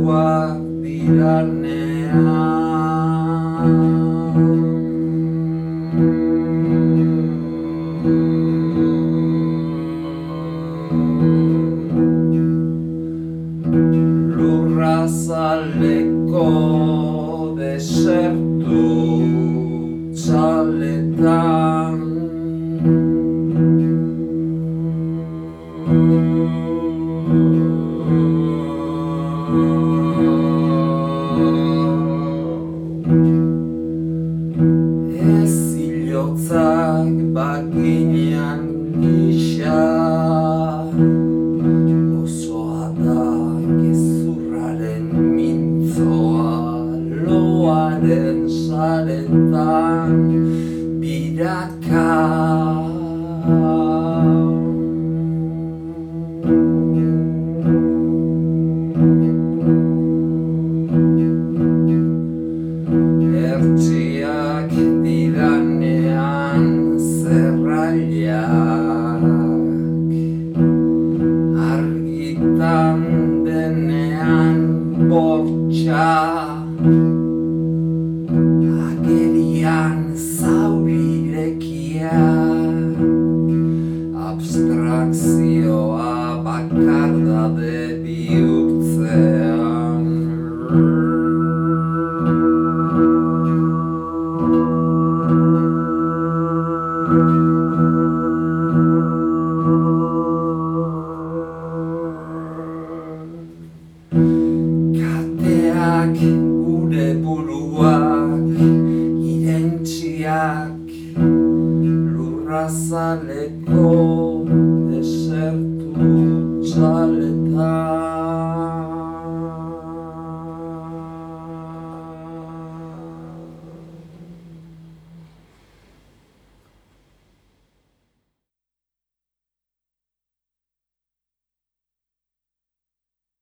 buruak diranean, lurra zaleko desertu txaletan, ez ilotzak baginean gisa, osoa da gezurraren mintzoa, loaren saretan biraka. Ertziak diranean zerrailak, argitan denean bortxa, agerian zaurirekia, abstrakzioa bakardade bihurtzean. Kateak gure buruak irentsiak, lurrazaleko desertu txaletan.